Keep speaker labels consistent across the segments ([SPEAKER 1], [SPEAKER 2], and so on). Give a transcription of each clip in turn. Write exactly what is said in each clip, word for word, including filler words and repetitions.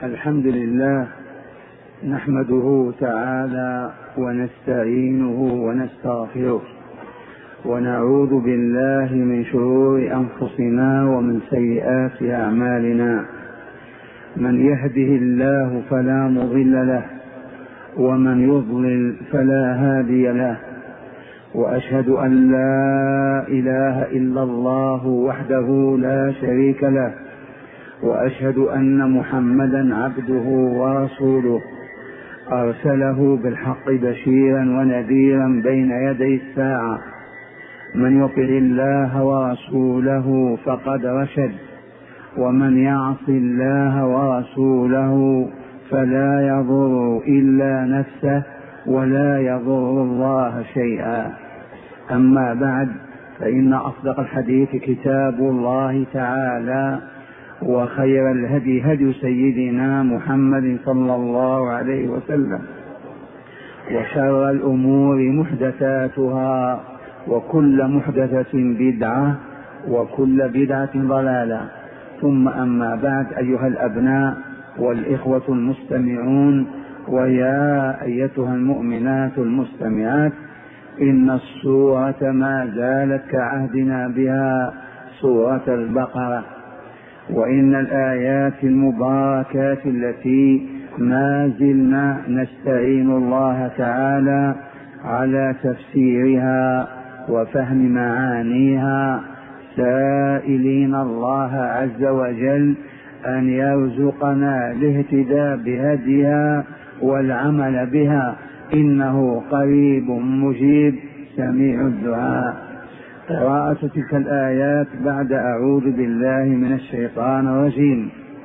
[SPEAKER 1] الحمد لله نحمده تعالى ونستعينه ونستغفره ونعوذ بالله من شرور أنفسنا ومن سيئات أعمالنا. من يهده الله فلا مضل له ومن يضلل فلا هادي له، وأشهد أن لا إله إلا الله وحده لا شريك له، وأشهد أن محمدا عبده ورسوله أرسله بالحق بشيرا ونذيرا بين يدي الساعة. من يطع الله ورسوله فقد رشد، ومن يعص الله ورسوله فلا يضر إلا نفسه ولا يضر الله شيئا. أما بعد، فإن أصدق الحديث كتاب الله تعالى، وخير الهدي هدي سيدنا محمد صلى الله عليه وسلم، وشر الأمور محدثاتها، وكل محدثة بدعة، وكل بدعة ضلالة. ثم أما بعد، أيها الأبناء والإخوة المستمعون، ويا أيتها المؤمنات المستمعات، إن السورة ما زالت كعهدنا بها سورة البقرة، وإن الآيات المباركات التي ما زلنا نستعين الله تعالى على تفسيرها وفهم معانيها، سائلين الله عز وجل أن يرزقنا الاهتداء بهديها والعمل بها، إنه قريب مجيب سميع الدعاء. قراءة تلك الآيات بعد أعوذ بالله من الشيطان الرجيم.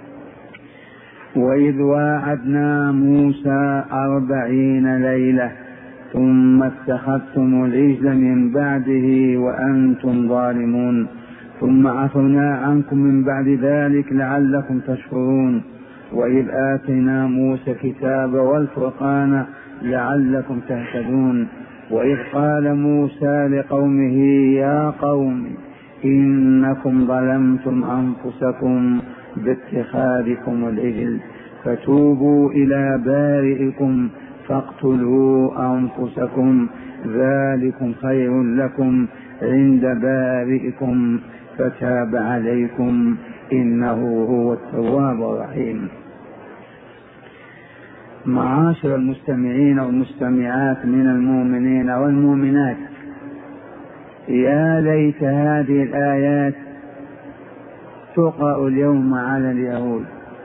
[SPEAKER 1] وإذ واعدنا موسى أربعين ليلة ثم اتخذتم العجل من بعده وأنتم ظالمون، ثم عفونا عنكم من بعد ذلك لعلكم تشكرون. وإذ آتينا موسى الكتاب والفرقان لعلكم تهتدون. وإذ قال موسى لقومه يا قوم إنكم ظلمتم أنفسكم باتخاذكم العجل فتوبوا إلى بارئكم فاقتلوا أنفسكم ذلكم خير لكم عند بارئكم فتاب عليكم إنه هو التواب الرحيم. معاشر المستمعين والمستمعات من المؤمنين والمؤمنات، يا ليت هذه الآيات تقرأ اليوم على اليهود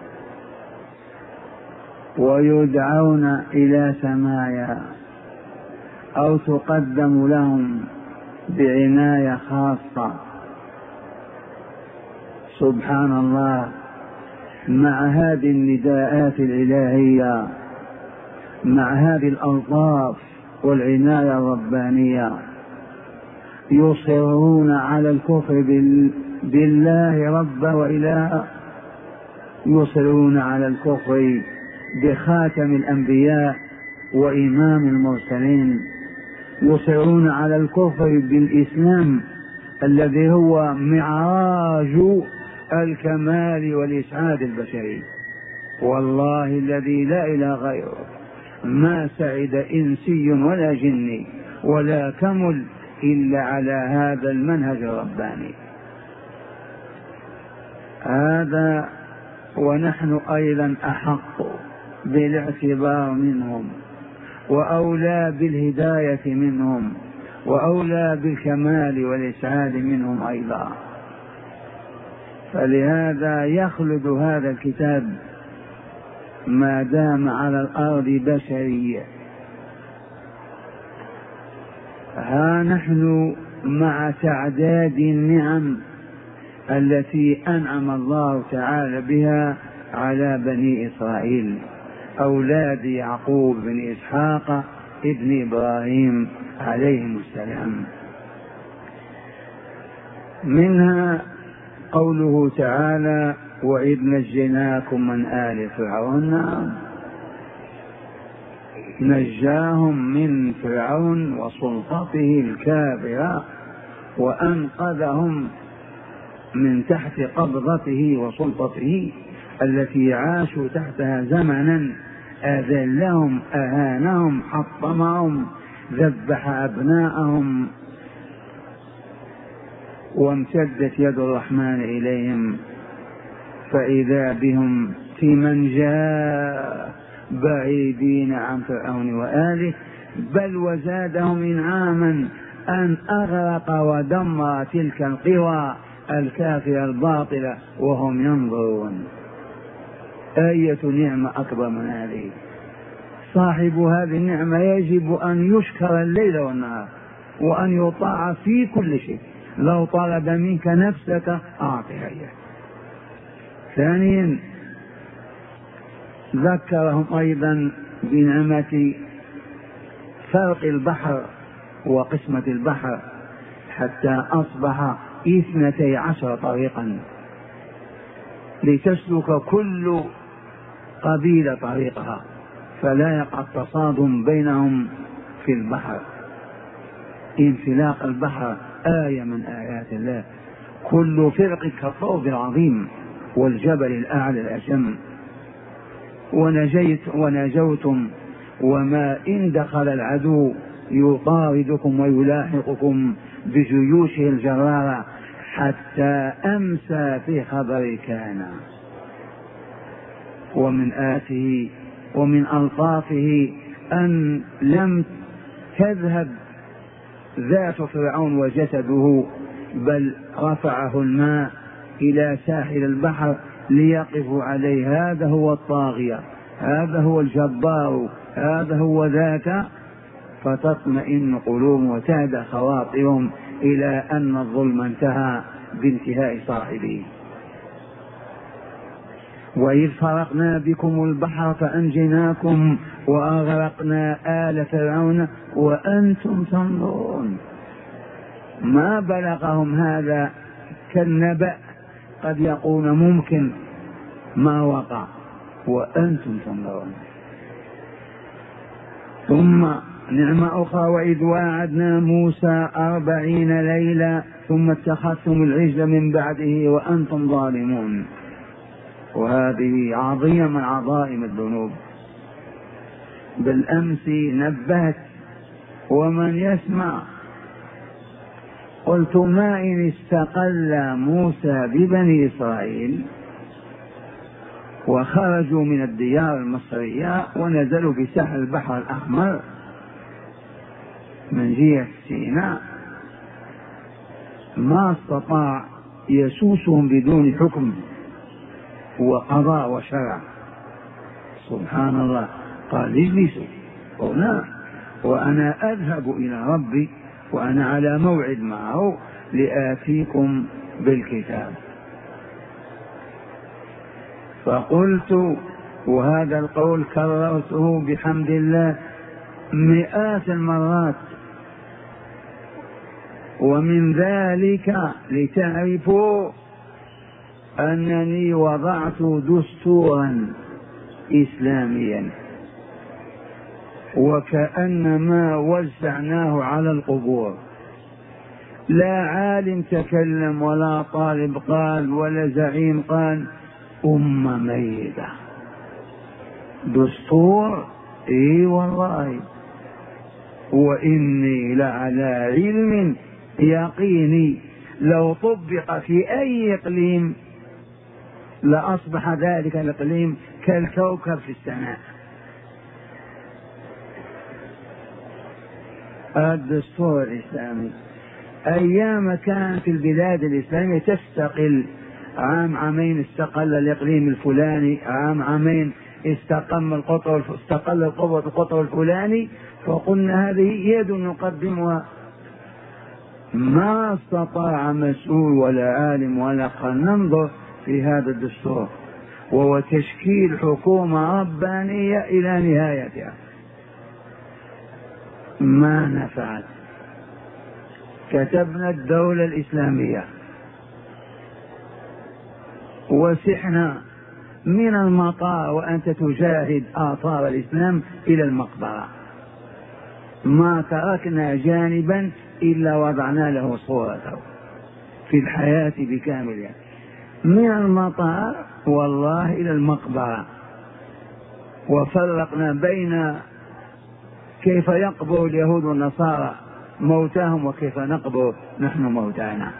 [SPEAKER 1] ويدعون إلى سماعها، أو تقدم لهم بعناية خاصة. سبحان الله، مع هذه النداءات الإلهية، مع هذه الألطاف والعناية الربانية، يصرون على الكفر بالله ربا وإلها، يصرون على الكفر بخاتم الأنبياء وإمام المرسلين، يصرون على الكفر بالإسلام الذي هو معراج الكمال والإسعاد البشري. والله الذي لا إله غيره ما سعد إنسي ولا جني ولا كمل إلا على هذا المنهج الرباني. هذا ونحن أيضا أحق بالاعتبار منهم، وأولى بالهداية منهم، وأولى بالكمال والإسعاد منهم أيضا. فلهذا يخلد هذا الكتاب ما دام على الأرض بشرية. ها نحن مع تعداد النعم التي أنعم الله تعالى بها على بني إسرائيل، أولاد يعقوب بن إسحاق ابن إبراهيم عليهم السلام. منها قوله تعالى وإذ نجيناكم من آل فرعون، نجاهم من فرعون وسلطته الكافرة وأنقذهم من تحت قبضته وسلطته التي عاشوا تحتها زمنا أذلهم أهانهم حطمهم ذبح أبناءهم، وامتدت يد الرحمن إليهم فإذا بهم في منجاة بعيدين عن فرعون وآله، بل وزادهم إنعاما أن أغرق ودمر تلك القوى الكافرة الباطلة وهم ينظرون. أية نعمة أكبر من هذه؟ صاحب هذه النعمة يجب أن يشكر الليل والنهار وأن يطاع في كل شيء. لو طلب منك نفسك أعطها إياه. ثانيا ذكرهم أيضا بنعمة فرق البحر وقسمة البحر حتى أصبح اثنتي عشر طريقا لتسلك كل قبيلة طريقها، فلا يقع تصادم بينهم في البحر. انفلاق البحر آية من آيات الله، كل فرق كالطود العظيم والجبل الأعلى الأشم. ونجيت ونجوتم وما إن دخل العدو يطاردكم ويلاحقكم بجيوشه الجرارة حتى أمسى في خبر كان. ومن آته ومن ألطافه أن لم تذهب ذات فرعون وجسده، بل رفعه الماء إلى ساحل البحر ليقفوا عليه. هذا هو الطاغية، هذا هو الجبار، هذا هو ذاك، فتطمئن قلوبهم وتهدى خواطرهم إلى أن الظلم انتهى بانتهاء صاحبه. وإذ فرقنا بكم البحر فأنجيناكم وأغرقنا آل فرعون وأنتم تنظرون. ما بلغهم هذا كالنبأ، قد يقول ممكن ما وقع وأنتم تنظرون. ثم نعمة أخرى وإذ واعدنا موسى أربعين ليلة ثم اتخذتم العجل من بعده وأنتم ظالمون. وهذه عظيمة من عظائم الذنوب. بالأمس نبهت ومن يسمع قلت ما إن استقل موسى ببني إسرائيل وخرجوا من الديار المصرية ونزلوا في ساحل البحر الأحمر من جهة سيناء، ما استطاع يسوسهم بدون حكم وقضاء وشرع. سبحان الله، قال اجلسوا هنا وأنا أذهب إلى ربي وأنا على موعد معه لآتيكم بالكتاب. فقلت، وهذا القول كررته بحمد الله مئات المرات، ومن ذلك لتعرفوا أنني وضعت دستورا إسلاميا وكأنما وزعناه على القبور. لا عالم تكلم ولا طالب قال ولا زعيم قال، أمة ميتة. دستور اي والله، وإني لعلى علم يقيني لو طبق في أي إقليم لأصبح ذلك الإقليم كالكوكب في السماء. الدستور الإسلامي أيام كانت البلاد الإسلامية تستقل، عام عامين استقل الإقليم الفلاني، عام عامين استقل القطر استقل القطر الفلاني، فقلنا هذه يد نقدمها. ما استطاع مسؤول ولا عالم ولا قال ننظر في هذا الدستور، وهو تشكيل حكومة ربانية إلى نهايتها، ما نفعت. كتبنا الدولة الإسلامية وسحنا من المطار وأنت تجاهد آثار الإسلام إلى المقبرة، ما تركنا جانبا إلا وضعنا له صورته في الحياة بكاملها. من المطار والله إلى المقبرة، وفرقنا بين كيف يقبر اليهود والنصارى موتاهم وكيف نقبر نحن موتانا.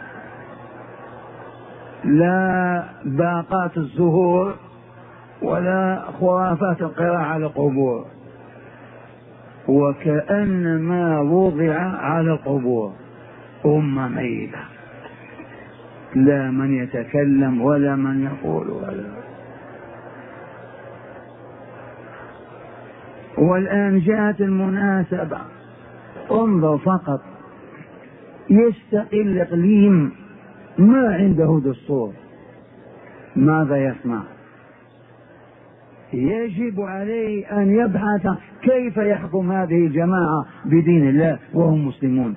[SPEAKER 1] لا باقات الزهور ولا خرافات القراءة على القبور، وكأنما وضع على القبور أمة ميتة، لا من يتكلم ولا من يقول ولا. والآن جاءت المناسبة، انظر فقط، يستقل إقليم ما عنده دستور، ماذا يصنع؟ يجب عليه أن يبحث كيف يحكم هذه الجماعة بدين الله وهم مسلمون.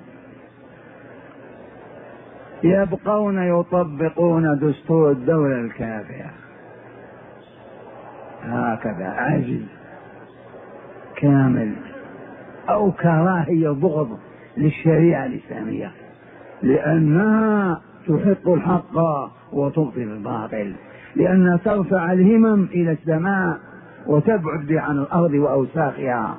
[SPEAKER 1] يبقون يطبقون دستور الدولة الكافرة، هكذا عجز كامل، أو كراهية بغض للشريعة الإسلامية، لأنها تحق الحق وتبطل الباطل، لأنها ترفع الهمم إلى السماء وتبعد به عن الأرض وأوساخها.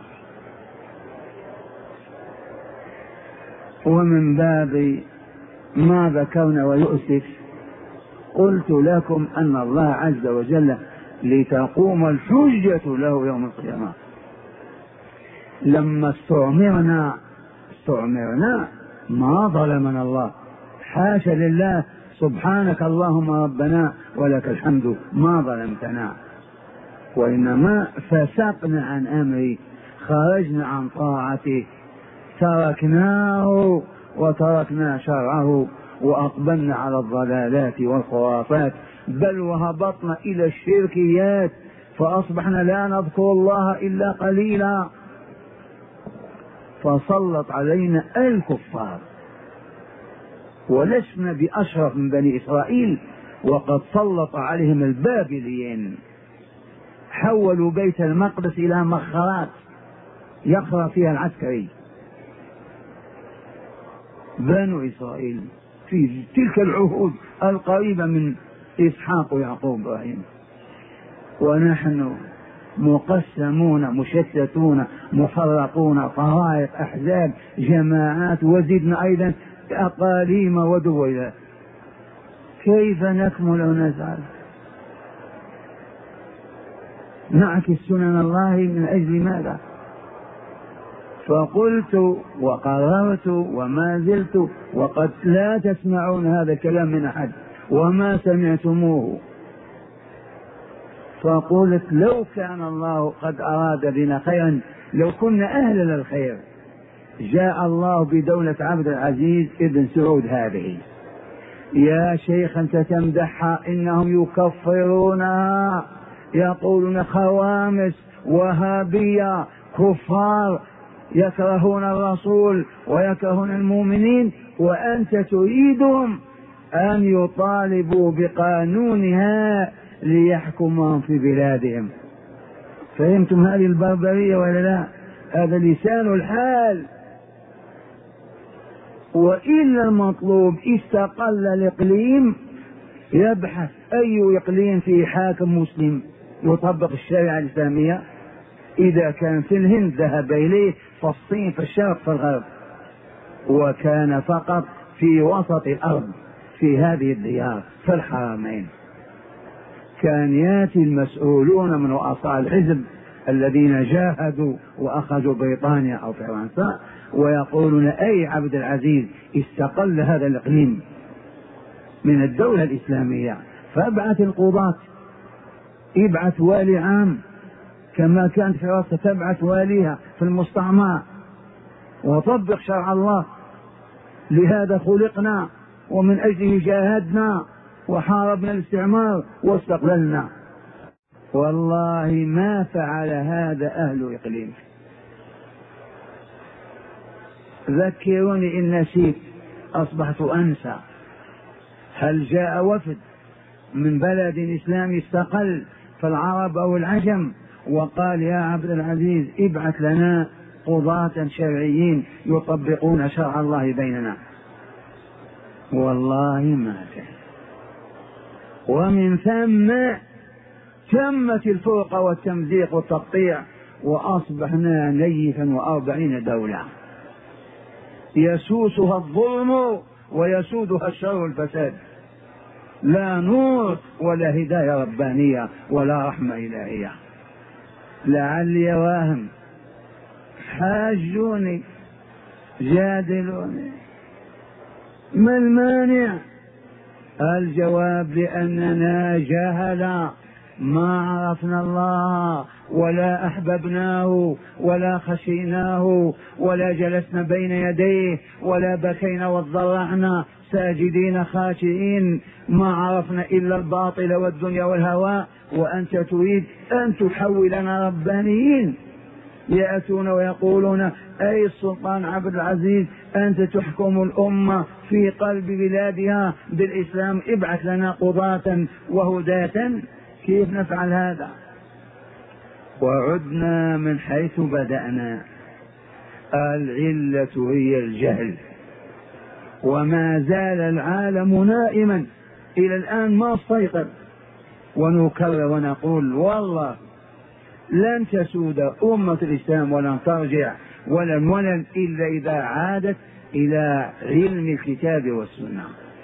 [SPEAKER 1] ومن باب ما ذكرنا ويؤسف، قلت لكم أن الله عز وجل لتقوم الحجة له يوم القيامة. لما استعمرنا استعمرنا ما ظلمنا الله، حاشا لله، سبحانك اللهم ربنا ولك الحمد، ما ظلمتنا، وإنما فسقنا عن أمره، خرجنا عن طاعته، تركناه وتركنا شرعه، وأقبلنا على الضلالات والخرافات، بل وهبطنا إلى الشركيات، فأصبحنا لا نذكر الله إلا قليلا، فسلط علينا الكفار، ولسنا بأشرف من بني إسرائيل، وقد سلط عليهم البابليين، حولوا بيت المقدس إلى مخرات يقرأ فيها العسكري. بنو إسرائيل في تلك العهود القريبة من إسحاق ويعقوب وإبراهيم، ونحن مقسمون مشتتون مفرقون، طوائف أحزاب جماعات، وزدنا أيضا أقاليم ودول. كيف نكمل ونسعد؟ نعكس سنن الله من أجل ماذا؟ فقلت وقررت وما زلت، وقد لا تسمعون هذا الكلام من أحد وما سمعتموه، فقلت لو كان الله قد أراد بنا خيرا، لو كنا أهلا للخير، جاء الله بدولة عبد العزيز ابن سعود هذه. يا شيخ أنت تمدحها، إنهم يكفرونها، يقولون خوامس وهابية كفار، يكرهون الرسول ويكرهون المؤمنين، وأنت تريدهم أن يطالبوا بقانونها ليحكمهم في بلادهم. فهمتم هذه البربرية ولا لا؟ هذا لسان الحال. وإلا المطلوب استقل الإقليم، يبحث أي إقليم فيه حاكم مسلم يطبق الشريعة الإسلامية، إذا كان في الهند ذهب إليه، في الصين، في الشرق، في الغرب، وكان فقط في وسط الأرض في هذه الديار في الحرمين. كان ياتي المسؤولون من رؤساء الحزب الذين جاهدوا وأخذوا بريطانيا أو فرنسا، ويقولون أي عبد العزيز استقل هذا الإقليم من الدولة الإسلامية، فابعث القضاة، ابعث والي عام كما كانت فرنسا تبعث واليها في المستعمر، وطبق شرع الله، لهذا خلقنا ومن أجله جاهدنا وحاربنا الاستعمار واستقللنا. والله ما فعل هذا أهل إقليم. ذكروني إن نسيت، أصبحت أنسى. هل جاء وفد من بلد إسلامي استقل في العرب أو العجم وقال يا عبد العزيز ابعث لنا قضاة شرعيين يطبقون شرع الله بيننا؟ والله ما كان. ومن ثم تمت الفرقة والتمزيق والتقطيع، وأصبحنا نيفا وأربعين دولة يسوسها الظلم ويسودها الشر والفساد، لا نور ولا هداية ربانية ولا رحمة إلهية. لعلي واهم، حاجوني جادلوني، ما المانع؟ الجواب بأننا جهلا، ما عرفنا الله ولا أحببناه ولا خشيناه ولا جلسنا بين يديه ولا بكينا وضرعنا ساجدين خاشعين، ما عرفنا إلا الباطل والدنيا والهوى، وأنت تريد أن تحولنا ربانيين. يأتون ويقولون أي السلطان عبد العزيز أنت تحكم الأمة في قلب بلادها بالإسلام، ابعث لنا قضاة وهداة. كيف نفعل هذا؟ وعدنا من حيث بدأنا، العلة هي الجهل، وما زال العالم نائما إلى الآن ما استيقظ. ونكرر ونقول والله لن تسود أمة الإسلام ولن ترجع ولن ولن إلا إذا عادت إلى علم الكتاب والسنة.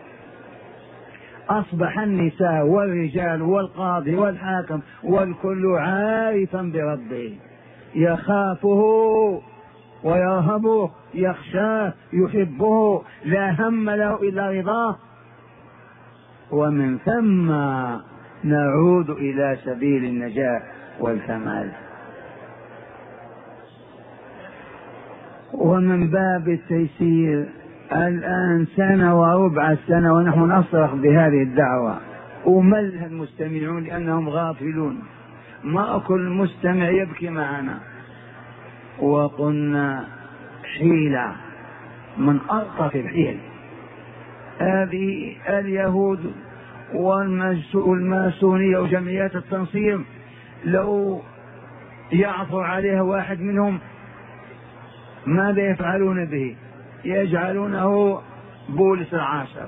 [SPEAKER 1] أصبح النساء والرجال والقاضي والحاكم والكل عارفا بربه، يخافه ويرهبه، يخشاه، يحبه، لا هم له إلا رضاه. ومن ثم نعود إلى سبيل النجاة والكمال. ومن باب التيسير الآن سنة وربع سنة ونحن نصرخ بهذه الدعوة، وملها المستمعون لأنهم غافلون، ما كل مستمع يبكي معنا. وقلنا حيلة من ألطف الحيل، هذه اليهود والماسونية وجمعيات التنصير لو يعثر عليها واحد منهم ماذا يفعلون به؟ يجعلونه بولس العاشر.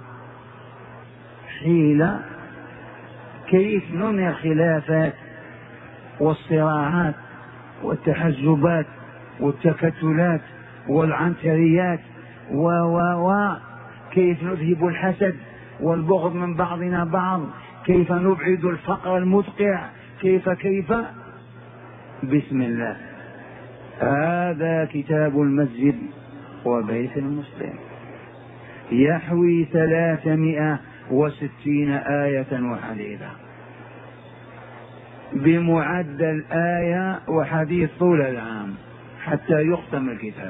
[SPEAKER 1] حيلة كيف ننهي الخلافات والصراعات والتحزبات والتكتلات والعنتريات و و و كيف نذهب الحسد والبغض من بعضنا بعض، كيف نبعد الفقر المدقع، كيف كيف بسم الله. هذا كتاب المسجد وبيت المسلم، يحوي ثلاثمائة وستين آية وحديثا بمعدل آية وحديث طول العام حتى يختم الكتاب.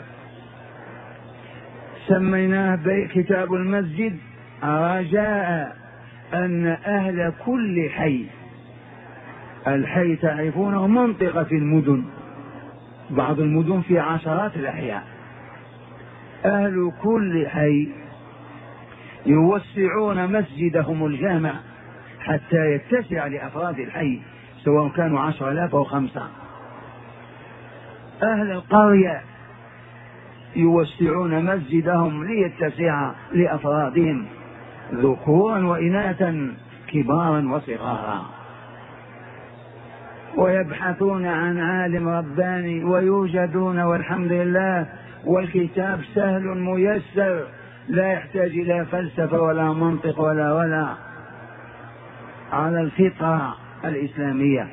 [SPEAKER 1] سميناه كتاب المسجد رجاء أن أهل كل حي، الحي تعرفونه منطقة في المدن، بعض المدن في عشرات الأحياء، أهل كل حي يوسعون مسجدهم الجامع حتى يتسع لأفراد الحي سواء كانوا عشر آلاف أو خمسة. أهل القرية يوسعون مسجدهم ليتسع لأفرادهم ذكورا وإناثا كبارا وصغارا، ويبحثون عن عالم رباني ويوجدون والحمد لله، والكتاب سهل ميسر لا يحتاج إلى فلسفة ولا منطق ولا ولا على الفطرة الإسلامية.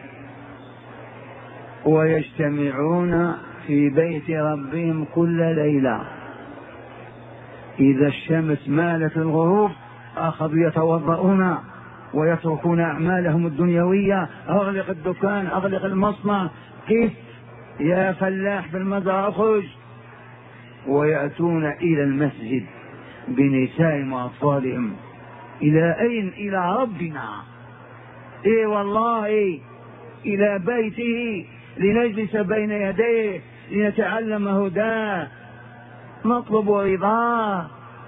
[SPEAKER 1] ويجتمعون في بيت ربهم كل ليلة، إذا الشمس مالت الغروب أخذوا يتوضؤون ويتركون أعمالهم الدنيوية، أغلق الدكان، أغلق المصنع، كيف يا فلاح في المزرعة أخرج، ويأتون إلى المسجد بنسائهم وأطفالهم. إلى أين؟ إلى ربنا، إيه والله إيه؟ إلى بيته لنجلس بين يديه لنتعلم هداه نطلب رضاه.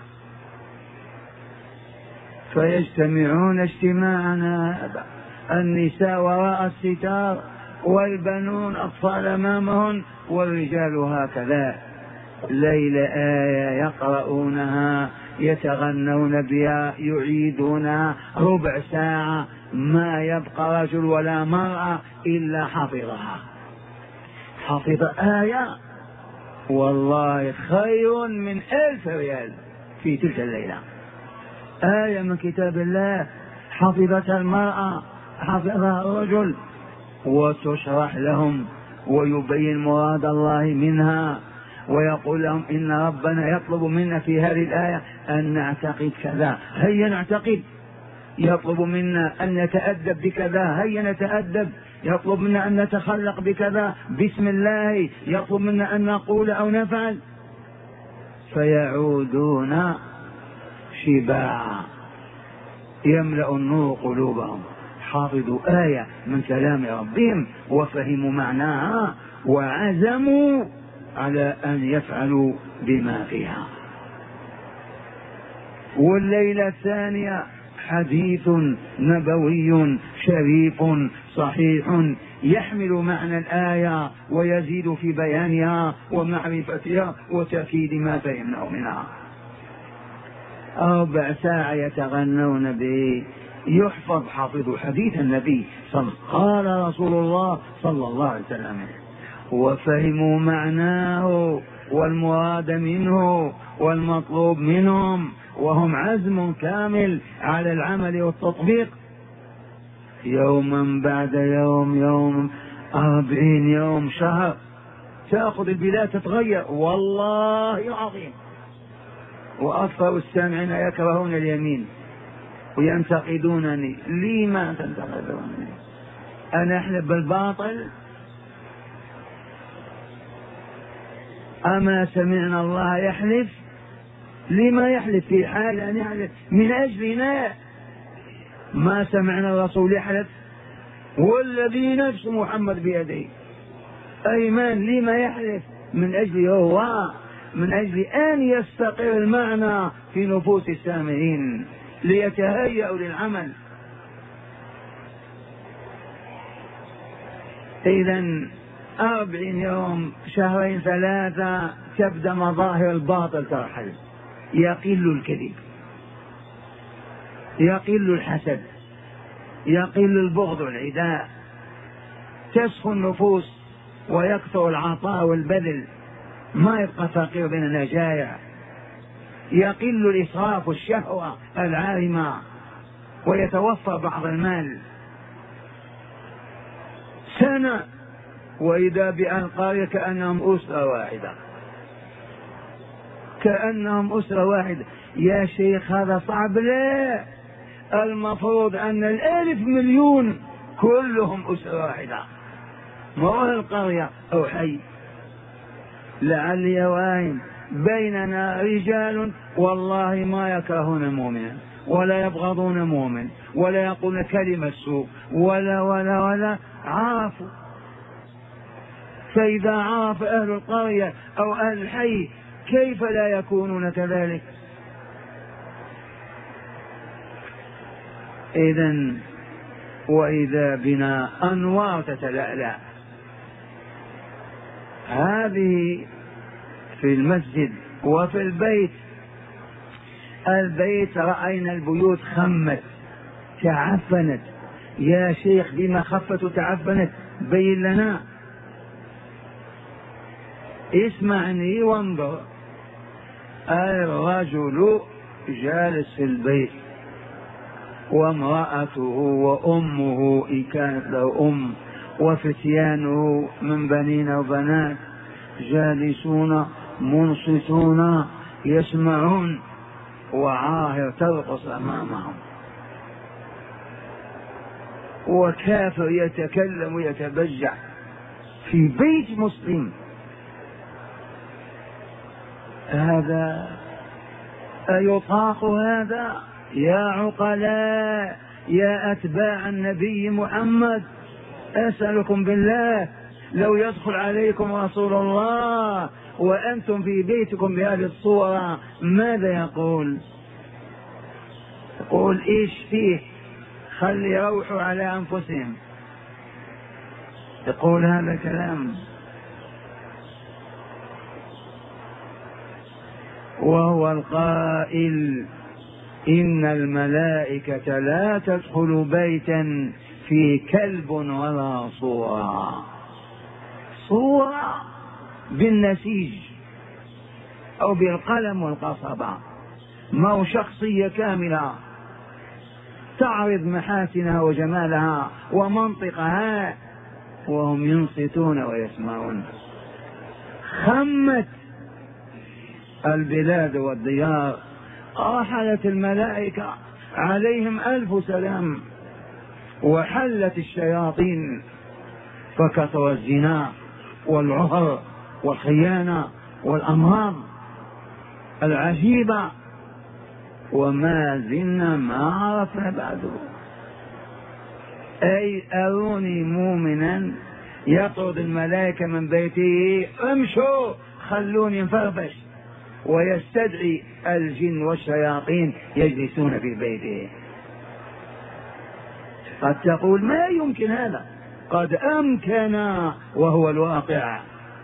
[SPEAKER 1] فيجتمعون اجتماعنا، النساء وراء الستار والبنون أطفال أمامهن والرجال هكذا، ليل آية يقرؤونها يتغنون بها يعيدونها ربع ساعة، ما يبقى رجل ولا مرأة إلا حفظها. حفظ آية والله خير من ألف ريال في تلك الليلة. آية من كتاب الله حفظتها المرأة حفظها الرجل، وتشرح لهم ويبين مراد الله منها، ويقول لهم إن ربنا يطلب منا في هذه الآية أن نعتقد كذا، هيا نعتقد. يطلب منا أن نتأدب بكذا، هيا نتأدب. يطلب منا أن نتخلق بكذا بسم الله، يطلب منا أن نقول أو نفعل. فيعودون شباعا يملأ النور قلوبهم، حافظوا آية من كلام ربهم وفهموا معناها وعزموا على أن يفعلوا بما فيها. والليلة الثانية حديث نبوي شريف صحيح يحمل معنى الآية ويزيد في بيانها ومعرفتها وتأكيد ما فهمناه منها. أربع ساعة يتغنون به، يحفظ حافظ حديث النبي صلى قال رسول الله صلى الله عليه وسلم، وفهموا معناه والمراد منه والمطلوب منهم، وهم عزم كامل على العمل والتطبيق. يوما بعد يوم، يوم أربعين يوم، شهر، تأخذ البلاد تتغير والله العظيم. وأكثر السامعين يكرهون اليمين وينتقدونني، لي ما تنتقدونني؟ أنا أحلف بالباطل؟ أما سمعنا الله يحلف؟ لما يحلف في حال أن يحلف من أجلنا؟ ما سمعنا الرسول يحلف والذي نفس محمد بيده أيمان، لما يحلف؟ من أجل هو، من أجل أن يستقر المعنى في نفوس السامعين ليتهيأوا للعمل. إذن أربعين يوم، شهرين ثلاثة، تبدأ مظاهر الباطل ترحل، يقل الكذب، يقل الحسد، يقل البغض والعداء، تسخن النفوس ويكثر العطاء والبذل، ما يبقى فقير بيننا جائع، يقل الإسراف والشهوة العارمة ويتوفر بعض المال. سنة وإذا بأنقاذ كأنهم أسرة واحدة، كأنهم أسرة واحدة. يا شيخ هذا صعب. لا، المفروض أن الألف مليون كلهم أسرة واحدة، ما القرية أو حي. لعلي واهم بيننا رجال والله ما يكرهون مؤمنا ولا يبغضون مؤمن ولا يقولون كلمة سوء ولا ولا ولا عرفوا. فإذا عرف أهل القرية أو أهل الحي كيف لا يكونون كذلك؟ إذن وإذا بنا أنوار تتلألأ. هذه في المسجد وفي البيت. البيت رأينا البيوت خمت تعفنت. يا شيخ بما خفت وتعفنت؟ بين لنا، اسمعني وانظر. الرجل جالس في البيت وامرأته وأمه إن كانت له أم وفتيانه من بنين وبنات جالسون منصتون يسمعون، وعاهر ترقص أمامهم، وكافر يتكلم ويتبجع في بيت مسلم. هذا أيطاق هذا؟ يا عقلاء، يا أتباع النبي محمد، أسألكم بالله لو يدخل عليكم رسول الله وأنتم في بيتكم بهذه الصورة ماذا يقول؟ يقول إيش فيه؟ خلي يروحوا على أنفسهم. يقول هذا كلام. وهو القائل إن الملائكة لا تدخل بيتا فيه كلب ولا صورة، صورة بالنسيج أو بالقلم والقصبة، ما هو شخصية كاملة تعرض محاسنها وجمالها ومنطقها، وهم ينصتون ويسمعون. خمت البلاد والديار، رحلت الملائكة عليهم ألف سلام، وحلت الشياطين، فكثر الزنا والعهر والخيانة والأمراض العجيبة، وما زلنا ما عرفنا بعده. أي أروني مؤمنا يطرد الملائكة من بيته، امشوا خلوني انفرفش، ويستدعي الجن والشياطين يجلسون في بيته. قد تقول ما يمكن هذا، قد أمكن وهو الواقع.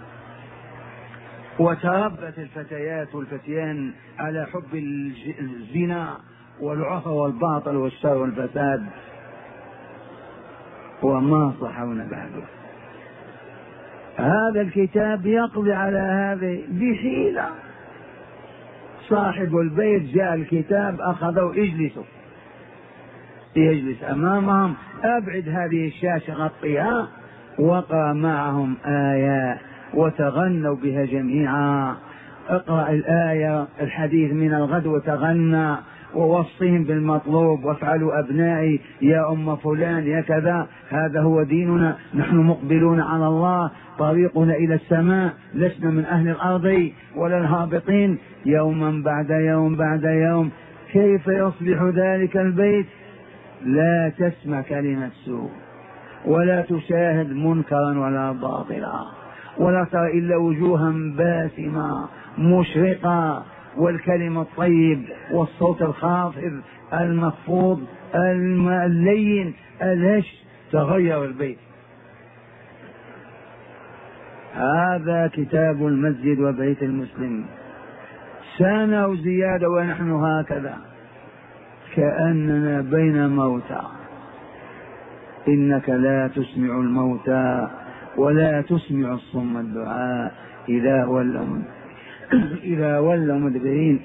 [SPEAKER 1] وتربت الفتيات والفتيان على حب الزنا والعفو والباطل والشر والفساد، وما صحونا بعده. هذا الكتاب يقضي على هذه بحيلة. صاحب البيت جاء الكتاب أخذوا اجلسوا، يجلس أمامهم، أبعد هذه الشاشة غطيها، وقع معهم آية وتغنوا بها جميعا. اقرأ الآية الحديث من الغد وتغنى، ووصيهم بالمطلوب، وافعلوا أبنائي يا أم فلان يا كذا، هذا هو ديننا، نحن مقبلون على الله، طريقنا إلى السماء، لسنا من أهل الأرض ولا الهابطين. يوما بعد يوم بعد يوم، كيف يصبح ذلك البيت؟ لا تسمع كلمة سوء، ولا تشاهد منكرا ولا باطلا، ولا ترى إلا وجوها باسمة مشرقة، والكلمة الطيب والصوت الخافض المخفوض اللين الهش. تغير البيت. هذا كتاب المسجد وبيت المسلم، سنة وزيادة ونحن هكذا كأننا بين موتى. إنك لا تسمع الموتى ولا تسمع الصم الدعاء إذا ولوا إذا ولوا مدبرين.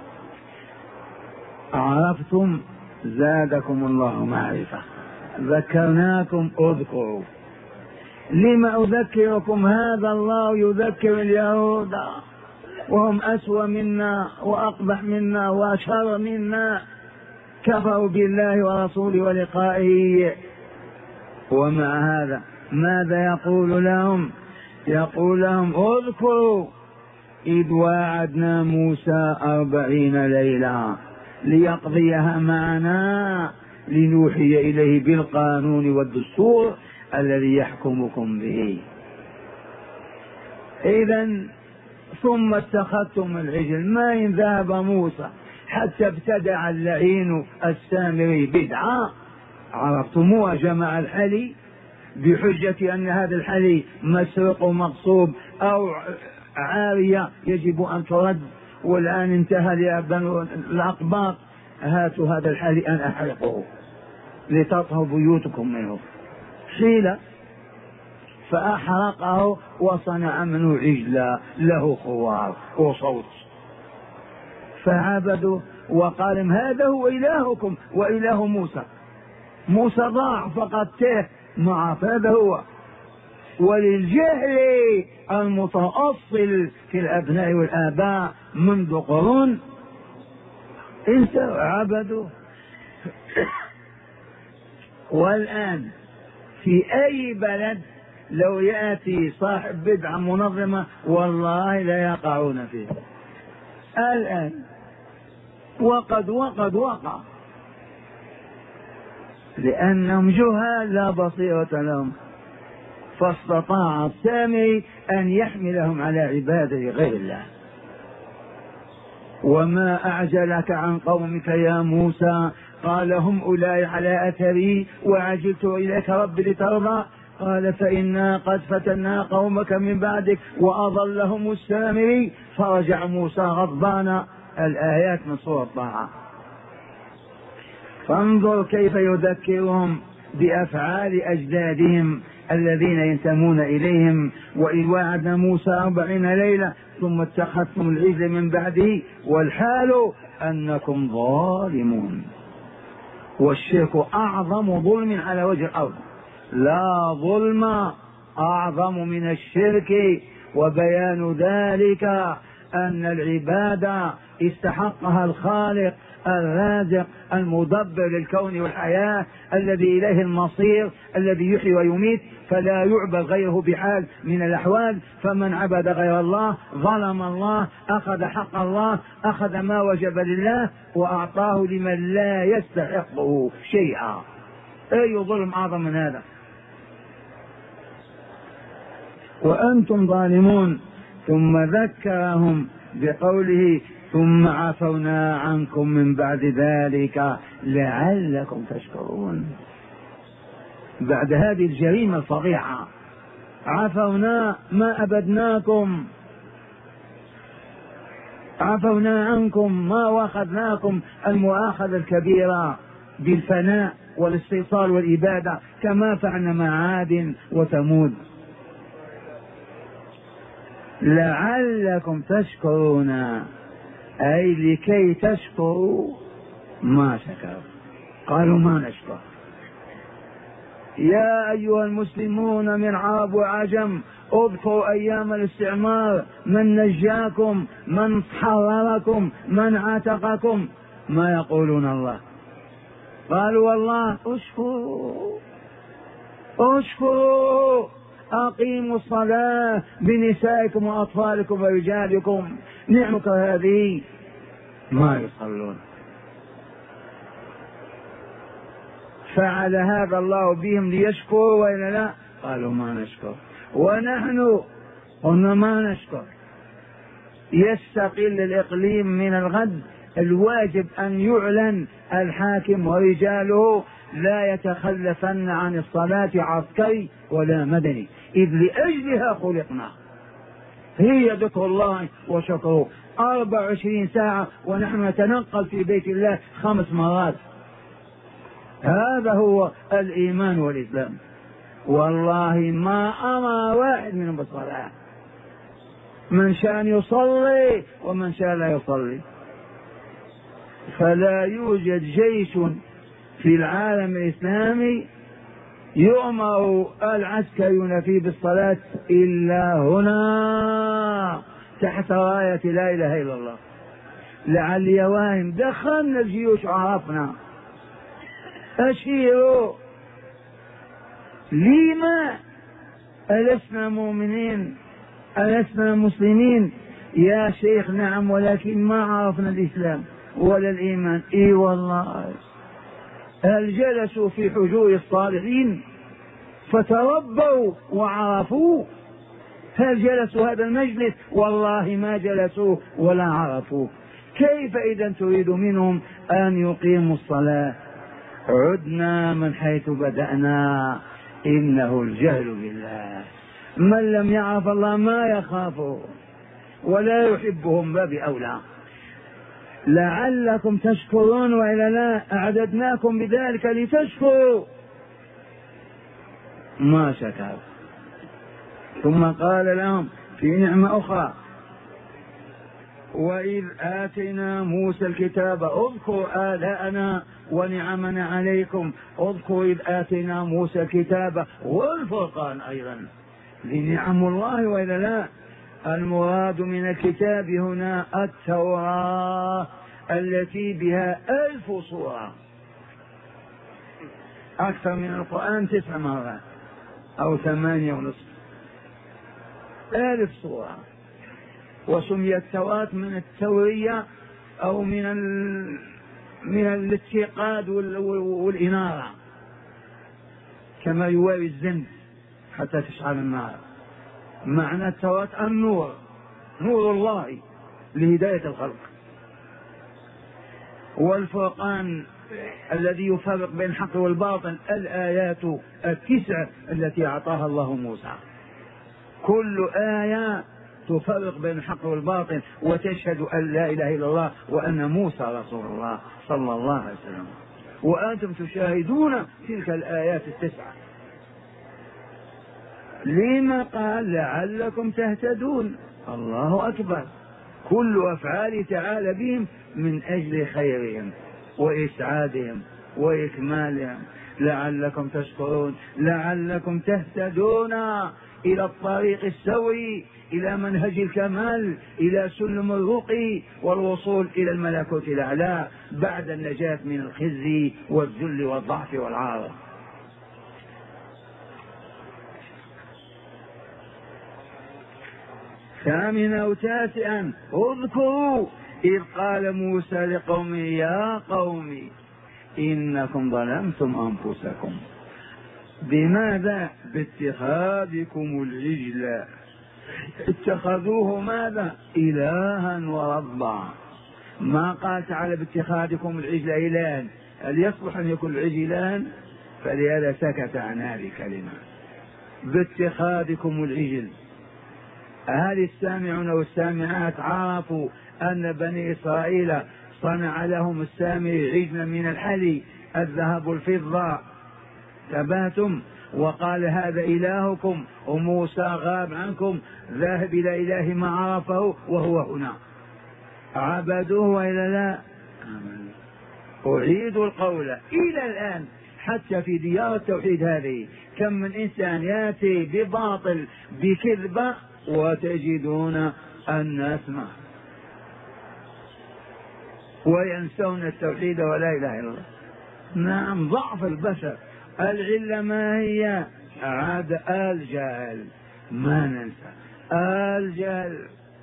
[SPEAKER 1] عرفتم؟ زادكم الله معرفة. ذكرناكم اذكروا. لما أذكركم؟ هذا الله يذكر اليهود وهم أسوأ منا وأقبح منا وأشر منا، كفروا بالله ورسوله ولقائه. ومع هذا ماذا يقول لهم؟ يقول لهم اذكروا إذ واعدنا موسى أربعين ليلة ليقضيها معنا لنوحي إليه بالقانون والدستور الذي يحكمكم به. إذن ثم اتخذتم العجل. ما إن ذهب موسى حتى ابتدع اللعين السامري بدعة، عرفتموها، جمع الحلي بحجة أن هذا الحلي مسرق ومغصوب أو عارية يجب أن ترد، والآن انتهى لبنو الأقباط، هاتوا هذا الحلي أن أحرقه لتطهوا بيوتكم منه. حيلة، فأحرقه وصنع منه عجلا له خوار وصوت، فعبدوا وقال هذا هو إلهكم وإله موسى. موسى ضاع فقد تاه مع هذا هو. وللجهل المتأصل في الأبناء والآباء منذ قرون انتوا عبدوا. والآن في أي بلد لو يأتي صاحب بدعة منظمة والله لا يقعون فيه الآن، وقد وقد وقع، لأنهم جهال لا بصيرة لهم. فاستطاع السامري أن يحملهم على عبادة غير الله. وما أعجلك عن قومك يا موسى؟ قال هم أولئك على أثري وعجلت إليك رب لترضى. قال فإنا قد فتنا قومك من بعدك وأضلهم السامري فرجع موسى غضبان. الآيات من سورة طه. فانظر كيف يذكرهم بأفعال أجدادهم الذين ينتمون إليهم. وإذ وعدنا موسى أربعين ليلة ثم اتخذتم العجل من بعده والحال أنكم ظالمون. والشرك أعظم ظلم على وجه الأرض، لا ظلم أعظم من الشرك. وبيان ذلك أن العبادة استحقها الخالق الرازق المدبر للكون والحياة الذي إليه المصير الذي يحيي ويميت، فلا يعبد غيره بحال من الأحوال. فمن عبد غير الله ظلم الله، أخذ حق الله، أخذ ما وجب لله وأعطاه لمن لا يستحقه شيئا. أي ظلم أعظم من هذا؟ وأنتم ظالمون. ثم ذكرهم بقوله ثم عفونا عنكم من بعد ذلك لعلكم تشكرون. بعد هذه الجريمة الفظيعة عفونا، ما أبدناكم، عفونا عنكم ما واخذناكم المؤاخذة الكبيرة بالفناء والاستيصال والإبادة كما فعلنا مع عاد وثمود. لعلكم تشكرون أي لكي تشكروا ما شكروا. قالوا ما نشكر. يا أيها المسلمون من عرب وعجم اذكروا أيام الاستعمار، من نجاكم، من حرركم، من عتقكم. ما يقولون الله؟ قالوا والله اشكروا اشكروا أقيموا الصلاة بنسائكم وأطفالكم ورجالكم. نعمك هذه ما يصلون. فعل هذا الله بهم ليشكروا وإلا لا؟ قالوا ما نشكر. ونحن قلنا ما نشكر. يستقل الإقليم من الغد. الواجب أن يعلن الحاكم ورجاله لا يتخلفن عن الصلاة عسكري ولا مدني، إذ لأجلها خلقنا. هي ذكر الله وشكره أربع وعشرين ساعة ونحن نتنقل في بيت الله خمس مرات. هذا هو الإيمان والإسلام. والله ما أمر واحد منهم بالصلاة، من شاء يصلي ومن شاء لا يصلي. فلا يوجد جيش في العالم الإسلامي يؤمر العسكريون فيه بالصلاة إلا هنا تحت راية لا إله إلا الله. لعل واهم دخلنا الجيوش عرفنا. أشيروا لما ألسنا مؤمنين ألسنا مسلمين؟ يا شيخ نعم، ولكن ما عرفنا الإسلام ولا الإيمان. إي والله. هل جلسوا في حجور الصالحين فتربوا وعرفوا؟ هل جلسوا هذا المجلس؟ والله ما جلسوا ولا عرفوا. كيف إذا تريد منهم أن يقيموا الصلاة؟ عدنا من حيث بدأنا، إنه الجهل بالله. من لم يعرف الله ما يخافه ولا يحبهم باب أولى. لعلكم تشكرون وإلا لا؟ أعددناكم بذلك لتشكروا ما شكروا. ثم قال لهم في نعمة أخرى وإذ آتينا موسى الكتاب اذكروا آلاءنا ونعمنا عليكم. اذكروا إذ آتينا موسى الكتاب والفرقان أيضا لنعم الله وإلا لا؟ المراد من الكتاب هنا التوراة التي بها ألف صورة، أكثر من القرآن تسع مرات أو ثمانية ونصف، ألف صورة. وسميت التوراة من التورية أو من ال... من الاتقاد وال... والإنارة، كما يواري الزند حتى تشعل النار. معنى التوراة النور، نور الله لهداية الخلق. والفرقان الذي يفرق بين الحق والباطل الآيات التسع التي أعطاها الله موسى. كل آية تفرق بين الحق والباطل وتشهد أن لا إله إلا الله وأن موسى رسول الله صلى الله عليه وسلم، وأنتم تشاهدون تلك الآيات التسعة. لما قال لعلكم تهتدون؟ الله أكبر. كل أفعال تعالى بهم من أجل خيرهم وإسعادهم وإكمالهم. لعلكم تشكرون، لعلكم تهتدون إلى الطريق السوي، إلى منهج الكمال، إلى سلم الرقي والوصول إلى الملكوت الأعلى بعد النجاة من الخزي والذل والضعف والعار. ثامنا وتاسعا اذكروا إذ قال موسى لقومه يا قوم إنكم ظلمتم أنفسكم. بماذا؟ باتخاذكم العجل. اتخذوه ماذا؟ إلها وربا. ما قال تعالى باتخاذكم العجل إلها، هل يصلح أن يكون العجل إلها؟ فلهذا سكت عن هذه الكلمة. باتخاذكم العجل. هل السامعون والسامعات عرفوا أن بني إسرائيل صنع لهم السامري عجلا من الحلي الذهب والفضة؟ تباتم وقال هذا إلهكم، وموسى غاب عنكم ذاهب إلى إله ما عرفه وهو هنا. عبدوه وإلا لا؟ أعيد القول إلى الآن حتى في ديار التوحيد هذه كم من إنسان يأتي بباطل بكذبة وتجدون الناس معه وينسون التوحيد ولا إله إلا الله. نعم، ضعف البشر. العلة ما هي؟ عاد الجهل. ما ننسى الجهل.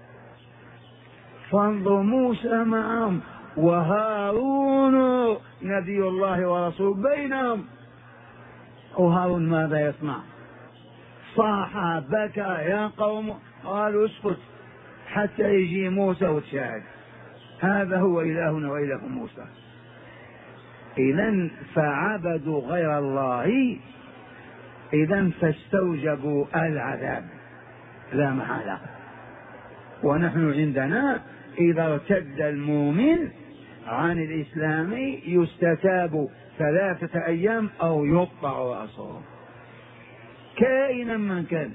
[SPEAKER 1] فانظر موسى معهم وهارون نبي الله ورسوله بينهم، وهارون ماذا يصنع؟ صاح بكى يا قوم، قالوا اسكت حتى يجي موسى وتشاهد. هذا هو إلهنا وإله موسى. إذن فعبدوا غير الله، إذن فاستوجبوا العذاب لا محالة. ونحن عندنا إذا ارتد المؤمن عن الإسلام يستتاب ثلاثة أيام أو يقطع رأسه كائنا من كان،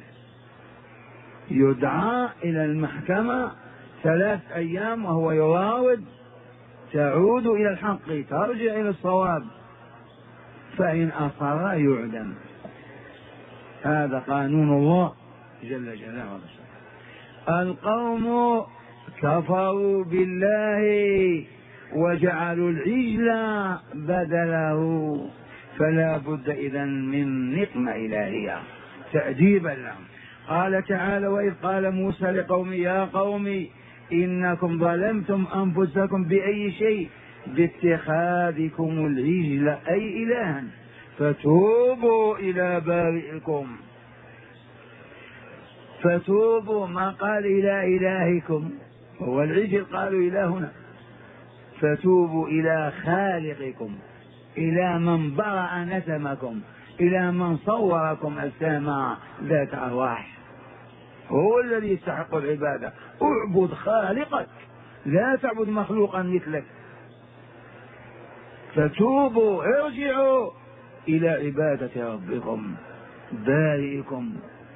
[SPEAKER 1] يدعى إلى المحكمة ثلاث أيام وهو يراود، تعود إلى الحق، ترجع إلى الصواب، فإن أصر يعدم. هذا قانون الله جل جلاله. القوم كفروا بالله وجعلوا العجل بدله، فلا بد إذن من نقمة إلهية تأديبا لهم. قال تعالى وإذ قال موسى لقومه يا قوم إنكم ظلمتم أنفسكم بأي شيء؟ باتخاذكم العجل أي إلها، فتوبوا إلى بارئكم. فتوبوا، ما قال إلى إلهكم هو العجل، قالوا إلهنا. فتوبوا إلى خالقكم، إلى من برأ نسمكم، إلى من صوركم أجسام ذات أرواح، هو الذي يستحق العبادة. اعبد خالقك، لا تعبد مخلوقا مثلك. فتوبوا، ارجعوا إلى عبادة ربكم بارئكم.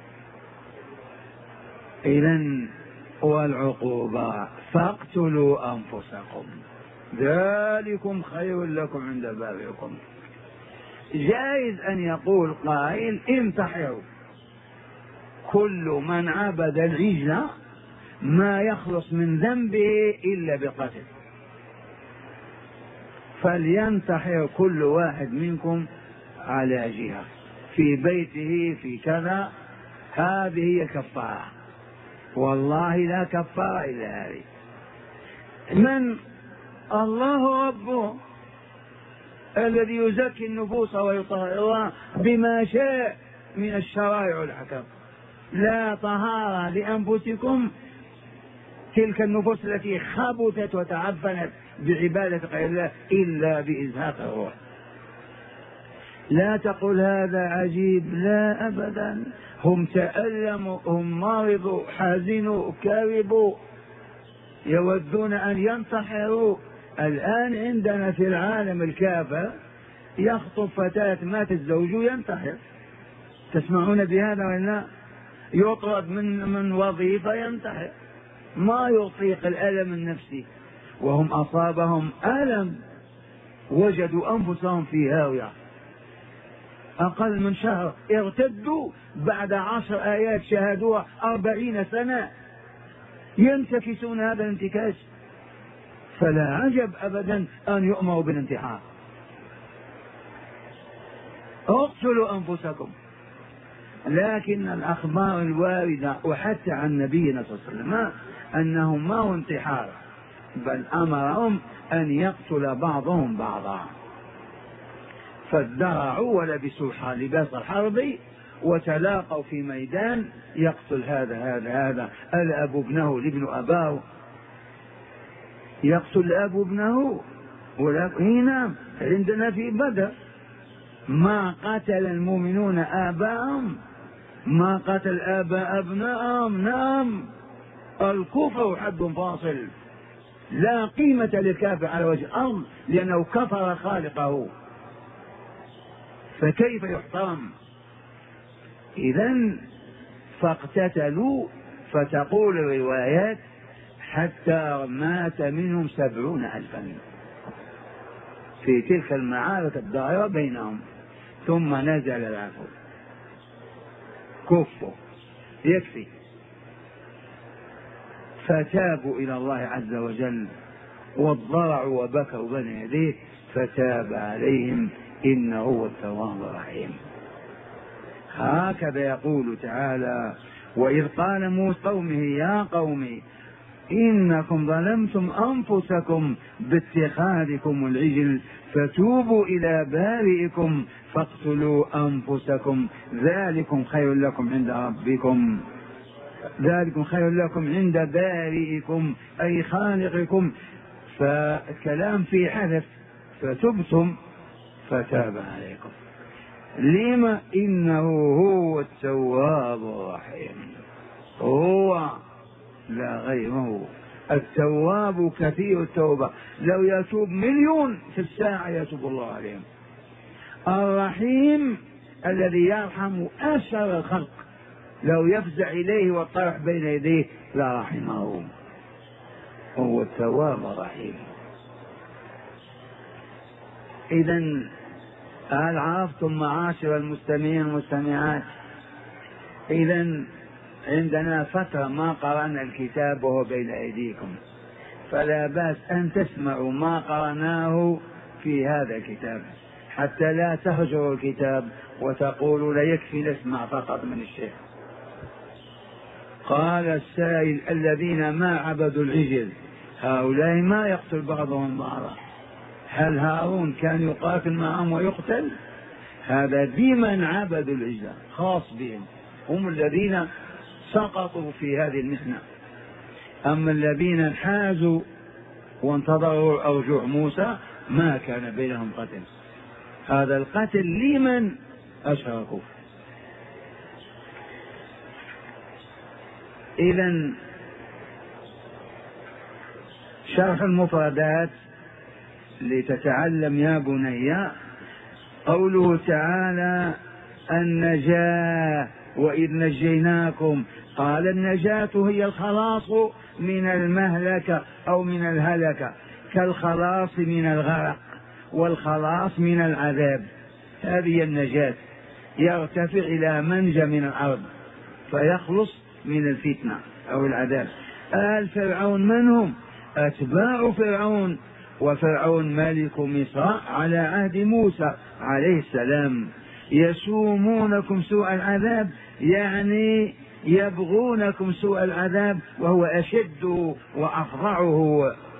[SPEAKER 1] إذن والعقوبة فاقتلوا أنفسكم ذلكم خير لكم عند بارئكم. جائز أن يقول قائل انتحروا، كل من عبد العجل ما يخلص من ذنبه إلا بقتل، فلينتحر كل واحد منكم على جهة في بيته في كذا. هذه هي الكفارة، والله لا كفارة إلا هذه. من الله ربه الذي يزكي النفوس ويطهرها بما شاء من الشرائع والأحكام. لا طهارة لأنفسكم تلك النفوس التي خبثت وتعفنت بعبادة غير الله إلا بإزهاق الروح. لا تقل هذا عجيب، لا أبدا، هم تألموا، هم مرضوا، حزنوا، كربوا، يودون أن ينتحروا. الآن عندنا في العالم الكافر يخطب فتاة مات الزوج ينتحر، تسمعون بهذا ولا؟ يطرد من من وظيفة ينتحر، ما يطيق الألم النفسي، وهم أصابهم ألم وجدوا أنفسهم في هاوية، أقل من شهر ارتدوا بعد عشر آيات شاهدوها أربعين سنة ينتكسون هذا الانتكاس. فلا عجب أبدا أن يؤمروا بالانتحار. اقتلوا أنفسكم. لكن الأخبار الواردة وحتى عن نبينا صلى الله عليه وسلم أنه ما هو انتحار، بل أمرهم أن يقتل بعضهم بعضا، فادرعوا ولبسوا لباس الحرب وتلاقوا في ميدان، يقتل هذا هذا هذا، الأب ابنه لابن أباه، يقتل الأب ابنه. هنا عندنا في بدر ما قتل المؤمنون آباءهم، ما قتل آباء أبنائهم. نعم، الكفر حد فاصل، لا قيمة للكافر على وجه الأرض لأنه كفر خالقه، فكيف يحترم؟ إذن فاقتتلوا، فتقول الروايات حتى مات منهم سبعون ألفا في تلك المعارك الدائرة بينهم. ثم نزل العفو، كفوا يكفي، فتابوا إلى الله عز وجل واضطرعوا وبكوا بين يديه فتاب عليهم إنه هو التواب الرحيم. هكذا يقول تعالى: وإذ قال موسى قومه يا قوم إنكم ظلمتم أنفسكم باتخاذكم العجل فتوبوا إلى بارئكم فاقتلوا أنفسكم ذلكم خير لكم عند ربكم، ذلكم خير لكم عند بارئكم أي خالقكم. فالكلام في حذف، فتبتم فتاب عليكم. لما؟ إنه هو التواب الرحيم، هو لا غيره. التواب كثير التوبة، لو يتوب مليون في الساعة يتوب الله عليهم. الرحيم الذي يرحم أشر الخلق، لو يفزع إليه والطرح بين يديه لا رحمه، هو التواب الرحيم. إذن هل عرفتم معاشر المستمعين والمستمعات؟ إذن عندنا فترة ما قرأنا الكتاب وهو بين أيديكم، فلا بأس أن تسمعوا ما قرأناه في هذا الكتاب حتى لا تهجروا الكتاب وتقولوا لا يكفي نسمع فقط من الشيخ. قال السائل: الذين ما عبدوا العجل هؤلاء ما يقتل بعضهم بعضا، هل هارون كان يقاتل معهم ويقتل؟ هذا بمن عبدوا العجل خاص بهم، هم الذين سقطوا في هذه المحنة. أما الذين انحازوا وانتظروا أرجوع موسى ما كان بينهم قتل، هذا القتل لمن أشركوا. إذن شرح المفردات لتتعلم يا بني. قوله تعالى النجاة: وإذ نجيناكم. قال النجاة هي الخلاص من المهلكة أو من الهلكة، كالخلاص من الغرق والخلاص من العذاب. هذه النجاة، يرتفع إلى منجى من الأرض فيخلص من الفتنة أو العذاب. آل فرعون من هم؟ أتباع فرعون، وفرعون ملك مصر على عهد موسى عليه السلام. يسومونكم سوء العذاب، يعني يبغونكم سوء العذاب وهو أشد وأفظعه،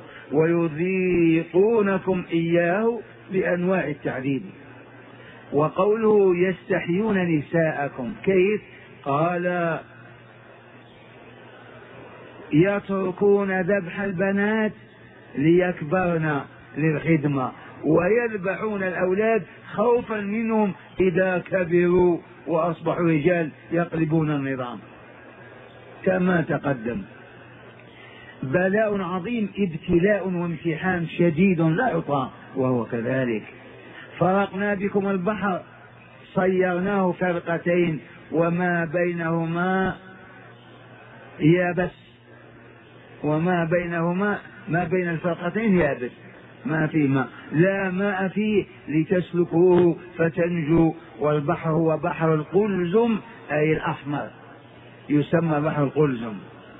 [SPEAKER 1] ويذيقونكم إياه بأنواع التعذيب. وقوله يستحيون نساءكم كيف؟ قال يتركون ذبح البنات ليكبرن للخدمة، ويذبحون الأولاد خوفا منهم إذا كبروا وأصبحوا رجال يقلبون النظام كما تقدم. بلاء عظيم، ابتلاء وامتحان شديد لا يطاق، وهو كذلك. فرقنا بكم البحر صيرناه فرقتين وما بينهما يابس، وما بينهما ما بين الفرقتين يابس، ما في ماء، لا ماء فيه لتسلكوه فتنجو. والبحر هو بحر القلزم أي الأحمر، يسمى بحر القلزم.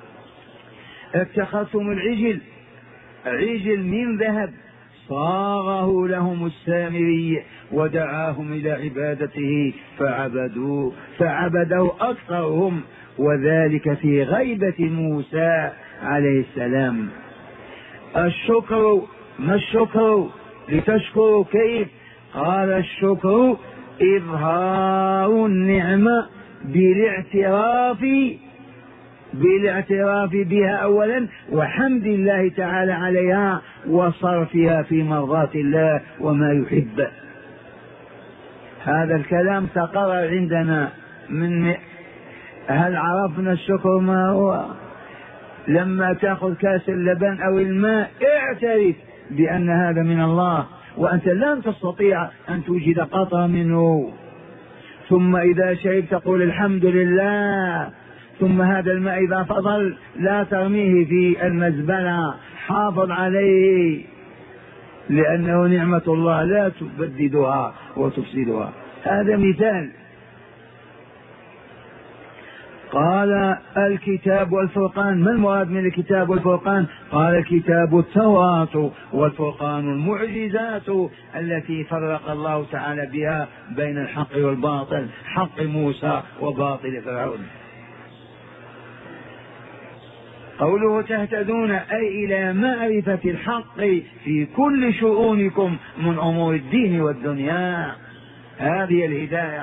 [SPEAKER 1] اتخذتم العجل، عجل من ذهب صاغه لهم السامري ودعاهم إلى عبادته فعبدوه فعبده أكثرهم، وذلك في غيبة موسى عليه السلام. الشكر، ما الشكر؟ لتشكروا كيف؟ قال الشكر إظهار النعمة بالاعتراف بالاعتراف بها أولا، وحمد الله تعالى عليها وصرفها في مرضاة الله وما يحب. هذا الكلام تقرر عندنا. من هل عرفنا الشكر ما هو؟ لما تأخذ كاس اللبن أو الماء اعترف بأن هذا من الله، وأنت لن تستطيع أن توجد قطرة منه. ثم إذا شربت تقول الحمد لله. ثم هذا الماء إذا فضل لا ترميه في المزبلة، حافظ عليه، لأنه نعمة الله لا تبددها وتفسدها. هذا مثال. قال الكتاب والفرقان، ما المراد من الكتاب والفرقان؟ قال الكتاب التوراة، والفرقان المعجزات التي فرق الله تعالى بها بين الحق والباطل، حق موسى وباطل فرعون. قوله تهتدون أي إلى معرفة الحق في كل شؤونكم من أمور الدين والدنيا، هذه الهداية.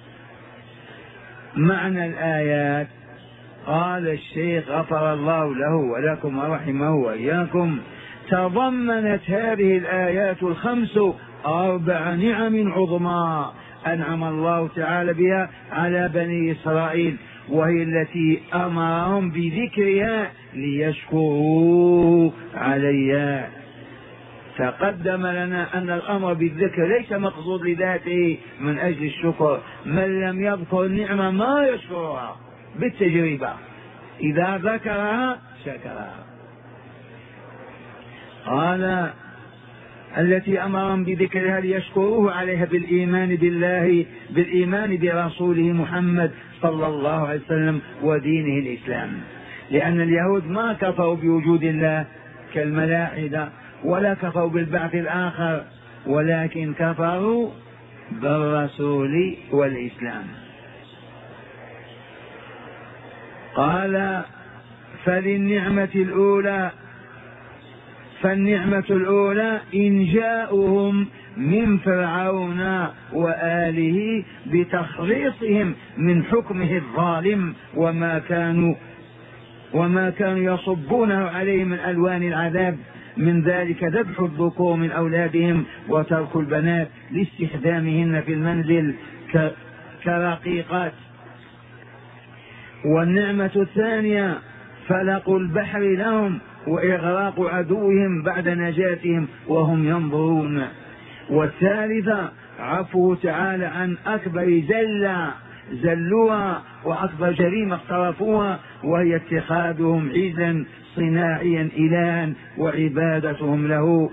[SPEAKER 1] معنى الآيات، قال الشيخ غفر الله له ولكم ورحمه وإياكم، تضمنت هذه الآيات الخمس أربع نعم عظمى أنعم الله تعالى بها على بني إسرائيل، وهي التي أمرهم بذكرها ليشكروا عليها. تقدم لنا أن الأمر بالذكر ليس مقصود لذاته من أجل الشكر، من لم يذكر النعمة ما يشكرها بالتجربة، إذا ذكرها شكرها. قال التي أمرهم بذكرها ليشكروه عليها بالإيمان بالله، بالإيمان برسوله محمد صلى الله عليه وسلم ودينه الإسلام، لأن اليهود ما كفروا بوجود الله كالملاحدة، ولا كفروا بالبعث الآخر، ولكن كفروا بالرسول والإسلام. قال فللنعمة الأولى فالنعمة الأولى إنجاؤهم من فرعون وآله بتخليصهم من حكمه الظالم وما كانوا وما كانوا يصبونه عليه من ألوان العذاب، من ذلك ذبح الذكور من أولادهم وترك البنات لاستخدامهن في المنزل كرقيقات. والنعمة الثانية فلق البحر لهم وإغراق عدوهم بعد نجاتهم وهم ينظرون. والثالثة عفوه تعالى عن أكبر زلة زلوها وأكبر جريمة اقترفوها، وهي اتخاذهم عجلا صناعيا إلها وعبادتهم له،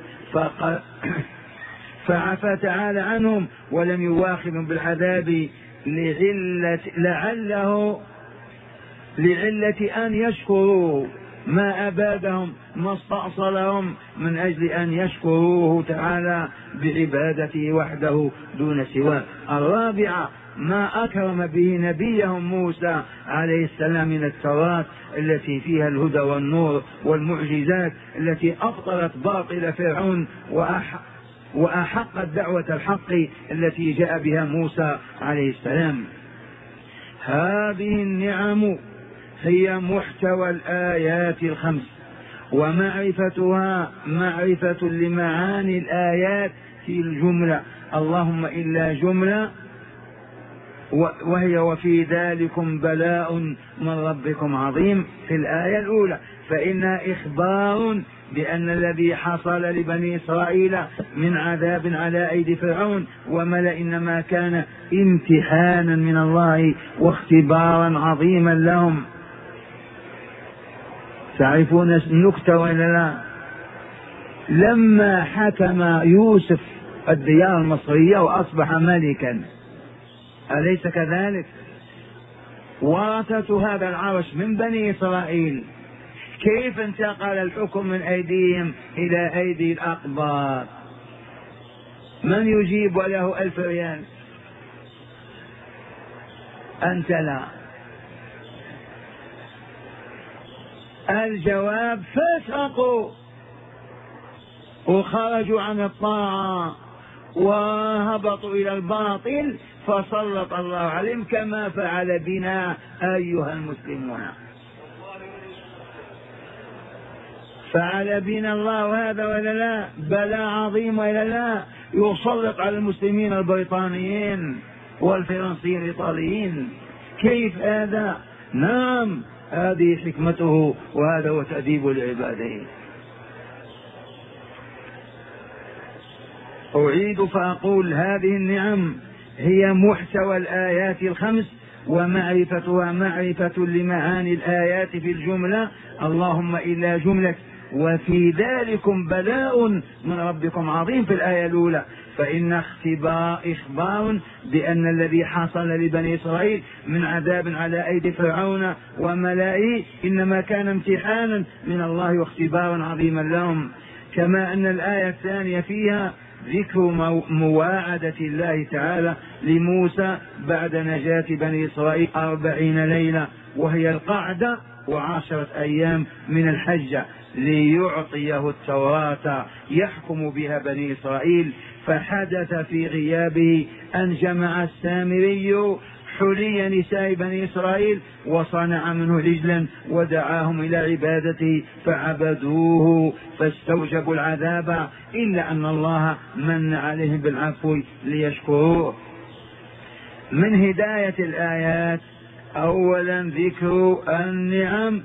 [SPEAKER 1] فعفى تعالى عنهم ولم يواخذهم بالعذاب لعلة لعله لعلة أن يشكروا ما أبادهم ما استأصلهم من أجل أن يشكروه تعالى بعبادته وحده دون سواه. الرابعة ما أكرم به نبيهم موسى عليه السلام من التوراة التي فيها الهدى والنور والمعجزات التي أبطلت باطل فرعون وأح وأحقت دعوة الحق التي جاء بها موسى عليه السلام. هذه النعم هي محتوى الآيات الخمس، ومعرفتها معرفة لمعاني الآيات في الجملة، اللهم إلا جملة، وهي وفي ذلكم بلاء من ربكم عظيم في الآية الأولى، فإنها إخبار بأن الذي حصل لبني إسرائيل من عذاب على أيدي فرعون وملأ إنما كان امتحانا من الله واختبارا عظيما لهم. تعرفون النكتة ولا لا؟ لما حكم يوسف الديار المصرية وأصبح ملكا، أليس كذلك؟ ورثة هذا العرش من بني إسرائيل، كيف انتقل الحكم من أيديهم إلى أيدي الأقباط؟ من يجيب وله ألف ريال؟ أنت لا. الجواب فسقوا وخرجوا عن الطاعة وهبطوا إلى الباطل، فسلط الله عليهم كما فعل بنا أيها المسلمون. فعل بنا الله هذا ولا لا؟ بلاء عظيم ولا لا؟ يسلط على المسلمين البريطانيين والفرنسيين الإيطاليين. كيف هذا؟ نعم، هذه حكمته وهذا هو تأديب لعباده. أعيد فأقول هذه النعم هي محتوى الآيات الخمس، ومعرفتها معرفة لمعاني الآيات في الجملة، اللهم إلا جملة وفي ذلكم بلاء من ربكم عظيم في الآية الأولى، فإن اختبار إخبار بأن الذي حصل لبني إسرائيل من عذاب على أيدي فرعون وملائه إنما كان امتحانا من الله واختبارا عظيما لهم. كما أن الآية الثانية فيها ذكر مواعدة الله تعالى لموسى بعد نجاة بني إسرائيل أربعين ليلة، وهي القعدة وعشرة أيام من الحجة، ليعطيه التوراة يحكم بها بني إسرائيل. فحدث في غيابه أن جمع السامري حلي نساء بني إسرائيل وصنع منه عجلا ودعاهم إلى عبادته فعبدوه فاستوجبوا العذاب، إلا أن الله من عليهم بالعفو ليشكروه. من هداية الآيات أولا ذكر النعم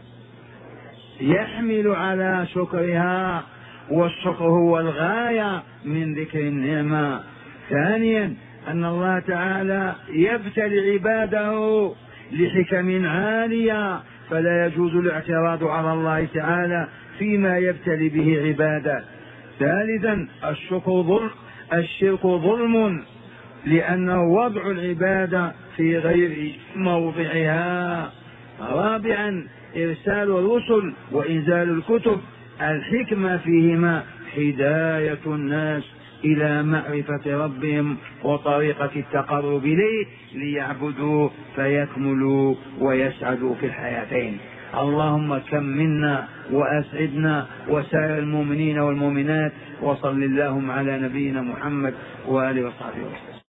[SPEAKER 1] يحمل على شكرها، والشكر هو الغاية من ذكر النعمة. ثانيا أن الله تعالى يبتلي عباده لحكم عالية، فلا يجوز الاعتراض على الله تعالى فيما يبتلي به عباده. ثالثا الشكر ظلم الشرك ظلم، لأنه وضع العبادة في غير موضعها. رابعا إرسال الرسل وإنزال الكتب، الحكمة فيهما هداية الناس إلى معرفة ربهم وطريقة التقرب إليه ليعبدوا فيكملوا ويسعدوا في الحياتين. اللهم كم منا وأسعدنا وسائر المؤمنين والمؤمنات، وصل اللهم على نبينا محمد وآله وصحبه وسلم.